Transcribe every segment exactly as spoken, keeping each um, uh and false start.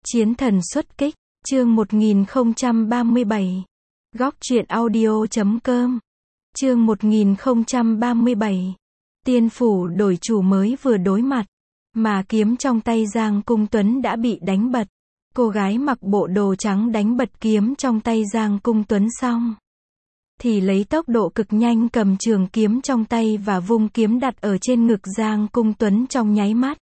Chiến thần xuất kích, chương một nghìn không trăm ba mươi bảy. Góc truyện audio chấm com. Chương một nghìn không trăm ba mươi bảy. Tiên phủ đổi chủ mới vừa đối mặt, mà kiếm trong tay Giang Cung Tuấn đã bị đánh bật. Cô gái mặc bộ đồ trắng đánh bật kiếm trong tay Giang Cung Tuấn xong, thì lấy tốc độ cực nhanh cầm trường kiếm trong tay và vung kiếm đặt ở trên ngực Giang Cung Tuấn trong nháy mắt.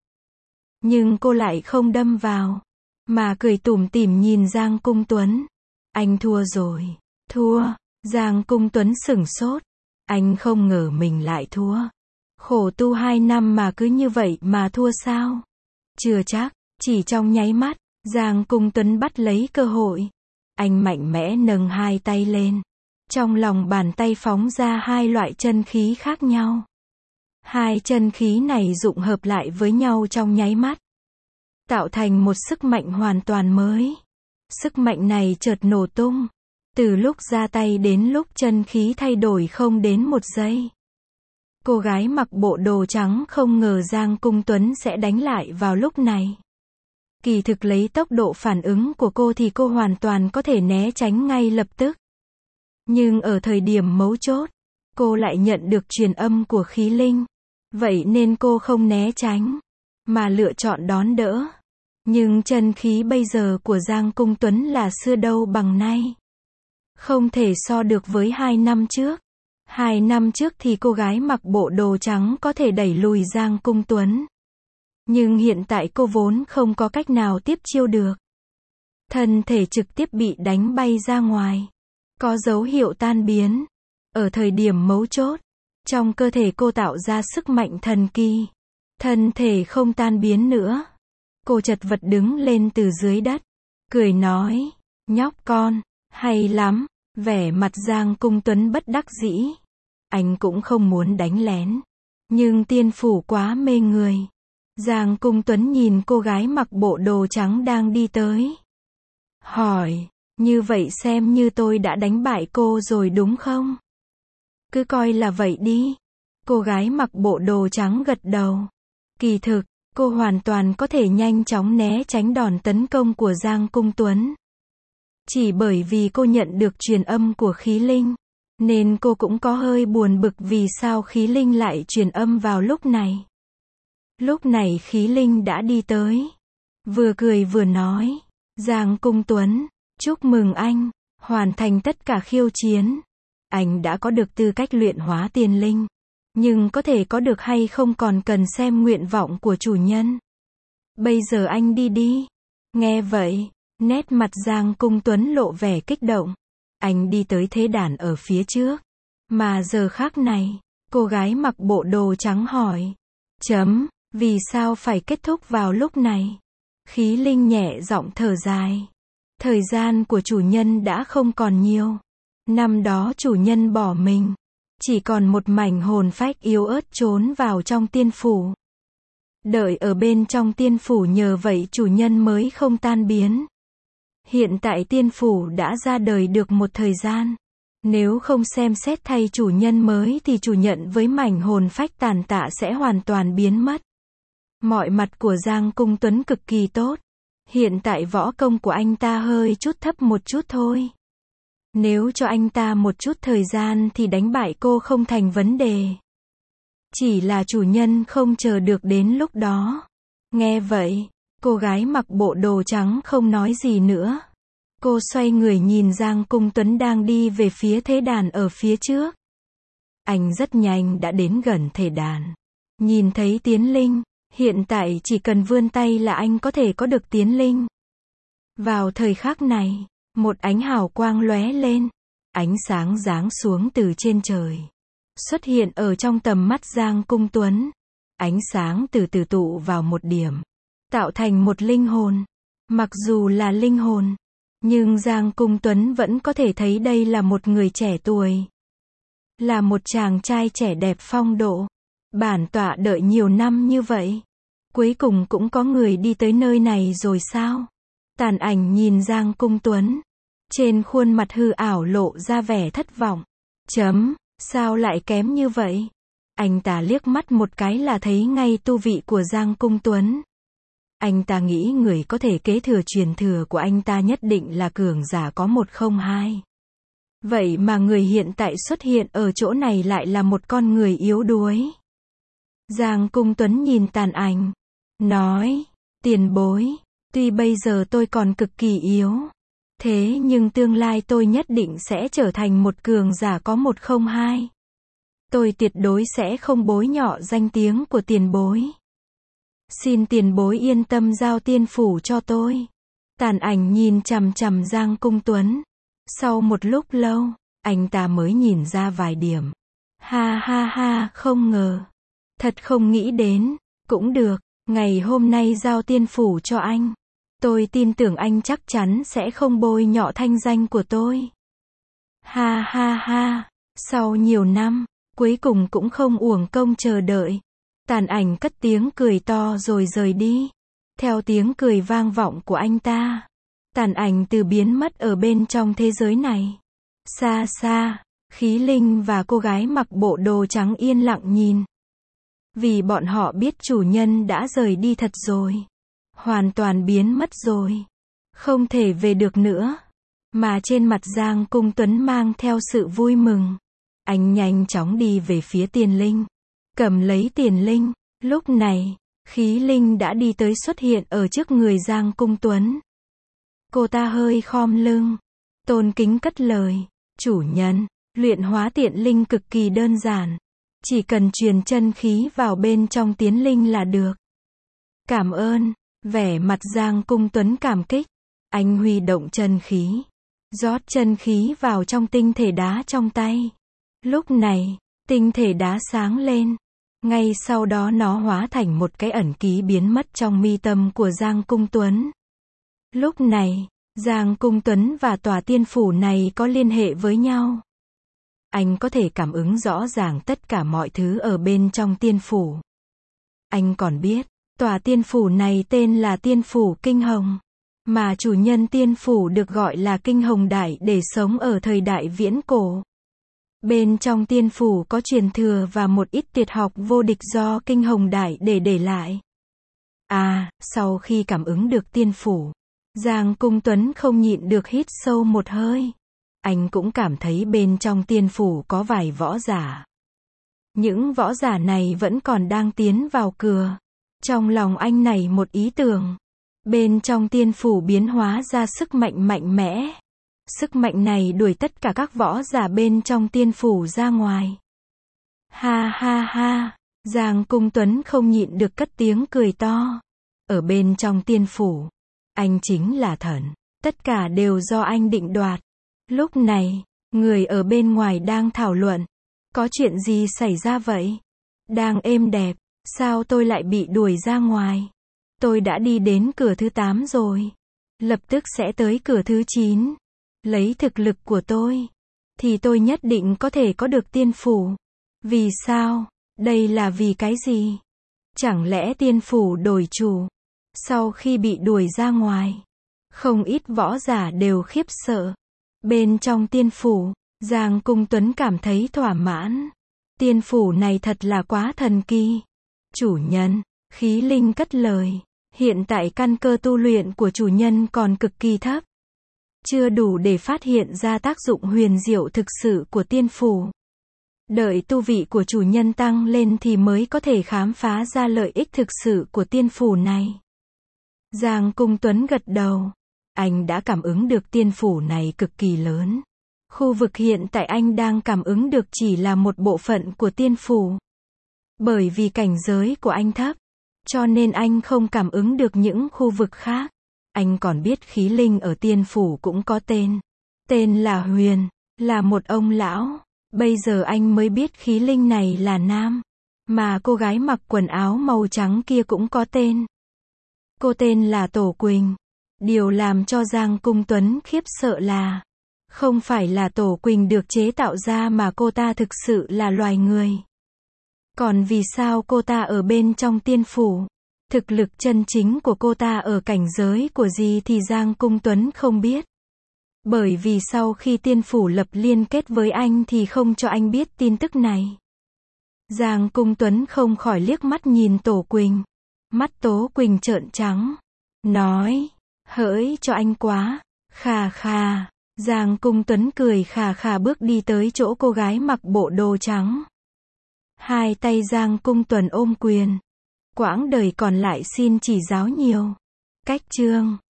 Nhưng cô lại không đâm vào, mà cười tủm tỉm nhìn Giang Cung Tuấn. Anh thua rồi. Thua? Giang Cung Tuấn sửng sốt. Anh không ngờ mình lại thua. Khổ tu hai năm mà cứ như vậy mà thua sao? Chưa chắc, chỉ trong nháy mắt, Giang Cung Tuấn bắt lấy cơ hội. Anh mạnh mẽ nâng hai tay lên. Trong lòng bàn tay phóng ra hai loại chân khí khác nhau. Hai chân khí này dụng hợp lại với nhau trong nháy mắt, tạo thành một sức mạnh hoàn toàn mới. Sức mạnh này chợt nổ tung. Từ lúc ra tay đến lúc chân khí thay đổi không đến một giây. Cô gái mặc bộ đồ trắng không ngờ Giang Cung Tuấn sẽ đánh lại vào lúc này. Kỳ thực lấy tốc độ phản ứng của cô thì cô hoàn toàn có thể né tránh ngay lập tức. Nhưng ở thời điểm mấu chốt, cô lại nhận được truyền âm của khí linh. Vậy nên cô không né tránh, mà lựa chọn đón đỡ. Nhưng chân khí bây giờ của Giang Cung Tuấn là xưa đâu bằng nay. Không thể so được với hai năm trước. Hai năm trước thì cô gái mặc bộ đồ trắng có thể đẩy lùi Giang Cung Tuấn. Nhưng hiện tại cô vốn không có cách nào tiếp chiêu được. Thân thể trực tiếp bị đánh bay ra ngoài. Có dấu hiệu tan biến. Ở thời điểm mấu chốt, trong cơ thể cô tạo ra sức mạnh thần kỳ. Thân thể không tan biến nữa. Cô chật vật đứng lên từ dưới đất. Cười nói, nhóc con, hay lắm. Vẻ mặt Giang Cung Tuấn bất đắc dĩ. Anh cũng không muốn đánh lén. Nhưng tiên phủ quá mê người. Giang Cung Tuấn nhìn cô gái mặc bộ đồ trắng đang đi tới. Hỏi, như vậy xem như tôi đã đánh bại cô rồi đúng không? Cứ coi là vậy đi. Cô gái mặc bộ đồ trắng gật đầu. Kỳ thực, cô hoàn toàn có thể nhanh chóng né tránh đòn tấn công của Giang Cung Tuấn. Chỉ bởi vì cô nhận được truyền âm của khí linh, nên cô cũng có hơi buồn bực vì sao khí linh lại truyền âm vào lúc này. Lúc này khí linh đã đi tới. Vừa cười vừa nói, Giang Cung Tuấn, chúc mừng anh, hoàn thành tất cả khiêu chiến. Anh đã có được tư cách luyện hóa tiên linh. Nhưng có thể có được hay không còn cần xem nguyện vọng của chủ nhân. Bây giờ anh đi đi. Nghe vậy, nét mặt Giang Cung Tuấn lộ vẻ kích động. Anh đi tới thế đàn ở phía trước. Mà giờ khác này, cô gái mặc bộ đồ trắng hỏi. Chấm, vì sao phải kết thúc vào lúc này? Khí linh nhẹ giọng thở dài. Thời gian của chủ nhân đã không còn nhiều. Năm đó chủ nhân bỏ mình. Chỉ còn một mảnh hồn phách yếu ớt trốn vào trong tiên phủ. Đợi ở bên trong tiên phủ nhờ vậy chủ nhân mới không tan biến. Hiện tại tiên phủ đã ra đời được một thời gian. Nếu không xem xét thay chủ nhân mới thì chủ nhận với mảnh hồn phách tàn tạ sẽ hoàn toàn biến mất. Mọi mặt của Giang Cung Tuấn cực kỳ tốt. Hiện tại võ công của anh ta hơi chút thấp một chút thôi. Nếu cho anh ta một chút thời gian thì đánh bại cô không thành vấn đề. Chỉ là chủ nhân không chờ được đến lúc đó. Nghe vậy, cô gái mặc bộ đồ trắng không nói gì nữa. Cô xoay người nhìn Giang Cung Tuấn đang đi về phía thế đàn ở phía trước. Anh rất nhanh đã đến gần thế đàn. Nhìn thấy tiến linh, hiện tại chỉ cần vươn tay là anh có thể có được tiến linh. Vào thời khắc này, một ánh hào quang lóe lên. Ánh sáng giáng xuống từ trên trời. Xuất hiện ở trong tầm mắt Giang Cung Tuấn. Ánh sáng từ từ tụ vào một điểm. Tạo thành một linh hồn. Mặc dù là linh hồn, nhưng Giang Cung Tuấn vẫn có thể thấy đây là một người trẻ tuổi. Là một chàng trai trẻ đẹp phong độ. Bản tọa đợi nhiều năm như vậy. Cuối cùng cũng có người đi tới nơi này rồi sao? Tàn ảnh nhìn Giang Cung Tuấn. Trên khuôn mặt hư ảo lộ ra vẻ thất vọng. Chấm, sao lại kém như vậy? Anh ta liếc mắt một cái là thấy ngay tu vị của Giang Cung Tuấn. Anh ta nghĩ người có thể kế thừa truyền thừa của anh ta nhất định là cường giả có một không hai. Vậy mà người hiện tại xuất hiện ở chỗ này lại là một con người yếu đuối. Giang Cung Tuấn nhìn tàn ảnh, nói, tiền bối, tuy bây giờ tôi còn cực kỳ yếu, thế nhưng tương lai tôi nhất định sẽ trở thành một cường giả có một không hai. Tôi tuyệt đối sẽ không bối nhọ danh tiếng của tiền bối. Xin tiền bối yên tâm giao tiên phủ cho tôi. Tàn ảnh nhìn chằm chằm Giang Cung Tuấn. Sau một lúc lâu, anh ta mới nhìn ra vài điểm. Ha ha ha, không ngờ. Thật không nghĩ đến. Cũng được, ngày hôm nay giao tiên phủ cho anh. Tôi tin tưởng anh chắc chắn sẽ không bôi nhọ thanh danh của tôi. Ha ha ha, sau nhiều năm, cuối cùng cũng không uổng công chờ đợi. Tàn ảnh cất tiếng cười to rồi rời đi. Theo tiếng cười vang vọng của anh ta, tàn ảnh từ biến mất ở bên trong thế giới này. Xa xa, Khí Linh và cô gái mặc bộ đồ trắng yên lặng nhìn. Vì bọn họ biết chủ nhân đã rời đi thật rồi. Hoàn toàn biến mất rồi. Không thể về được nữa. Mà trên mặt Giang Cung Tuấn mang theo sự vui mừng. Anh nhanh chóng đi về phía tiền linh. Cầm lấy tiền linh. Lúc này, Khí Linh đã đi tới xuất hiện ở trước người Giang Cung Tuấn. Cô ta hơi khom lưng. Tôn kính cất lời. Chủ nhân, luyện hóa tiện linh cực kỳ đơn giản. Chỉ cần truyền chân khí vào bên trong tiến linh là được. Cảm ơn. Vẻ mặt Giang Cung Tuấn cảm kích. Anh huy động chân khí. Rót chân khí vào trong tinh thể đá trong tay. Lúc này, tinh thể đá sáng lên. Ngay sau đó nó hóa thành một cái ẩn ký biến mất trong mi tâm của Giang Cung Tuấn. Lúc này, Giang Cung Tuấn và tòa tiên phủ này có liên hệ với nhau. Anh có thể cảm ứng rõ ràng tất cả mọi thứ ở bên trong tiên phủ. Anh còn biết, tòa tiên phủ này tên là Tiên phủ Kinh Hồng. Mà chủ nhân tiên phủ được gọi là Kinh Hồng Đại để sống ở thời đại viễn cổ. Bên trong tiên phủ có truyền thừa và một ít tuyệt học vô địch do Kinh Hồng Đại để để lại. À, sau khi cảm ứng được tiên phủ, Giang Cung Tuấn không nhịn được hít sâu một hơi. Anh cũng cảm thấy bên trong tiên phủ có vài võ giả. Những võ giả này vẫn còn đang tiến vào cửa. Trong lòng anh nảy một ý tưởng. Bên trong tiên phủ biến hóa ra sức mạnh mạnh mẽ. Sức mạnh này đuổi tất cả các võ giả bên trong tiên phủ ra ngoài. Ha ha ha, Giang Cung Tuấn không nhịn được cất tiếng cười to. Ở bên trong tiên phủ, anh chính là thần. Tất cả đều do anh định đoạt. Lúc này, người ở bên ngoài đang thảo luận. Có chuyện gì xảy ra vậy? Đang êm đẹp, sao tôi lại bị đuổi ra ngoài? Tôi đã đi đến cửa thứ tám rồi. Lập tức sẽ tới cửa thứ chín. Lấy thực lực của tôi, thì tôi nhất định có thể có được tiên phủ. Vì sao? Đây là vì cái gì? Chẳng lẽ tiên phủ đổi chủ? Sau khi bị đuổi ra ngoài, không ít võ giả đều khiếp sợ. Bên trong tiên phủ, Giang Cung Tuấn cảm thấy thỏa mãn. Tiên phủ này thật là quá thần kỳ. Chủ nhân, Khí Linh cất lời. Hiện tại căn cơ tu luyện của chủ nhân còn cực kỳ thấp. Chưa đủ để phát hiện ra tác dụng huyền diệu thực sự của tiên phủ. Đợi tu vị của chủ nhân tăng lên thì mới có thể khám phá ra lợi ích thực sự của tiên phủ này. Giang Cung Tuấn gật đầu. Anh đã cảm ứng được tiên phủ này cực kỳ lớn. Khu vực hiện tại anh đang cảm ứng được chỉ là một bộ phận của tiên phủ. Bởi vì cảnh giới của anh thấp, cho nên anh không cảm ứng được những khu vực khác. Anh còn biết Khí Linh ở tiên phủ cũng có tên. Tên là Huyền, là một ông lão. Bây giờ anh mới biết Khí Linh này là nam. Mà cô gái mặc quần áo màu trắng kia cũng có tên. Cô tên là Tổ Quỳnh. Điều làm cho Giang Cung Tuấn khiếp sợ là không phải là Tổ Quỳnh được chế tạo ra mà cô ta thực sự là loài người. Còn vì sao cô ta ở bên trong tiên phủ? Thực lực chân chính của cô ta ở cảnh giới của gì thì Giang Cung Tuấn không biết. Bởi vì sau khi tiên phủ lập liên kết với anh thì không cho anh biết tin tức này. Giang Cung Tuấn không khỏi liếc mắt nhìn Tổ Quỳnh. Mắt Tố Quỳnh trợn trắng. Nói. Hỡi cho anh quá. Khà khà. Giang Cung Tuấn cười khà khà bước đi tới chỗ cô gái mặc bộ đồ trắng. Hai tay Giang Cung Tuấn ôm quyền. Quãng đời còn lại xin chỉ giáo nhiều. Cách chương.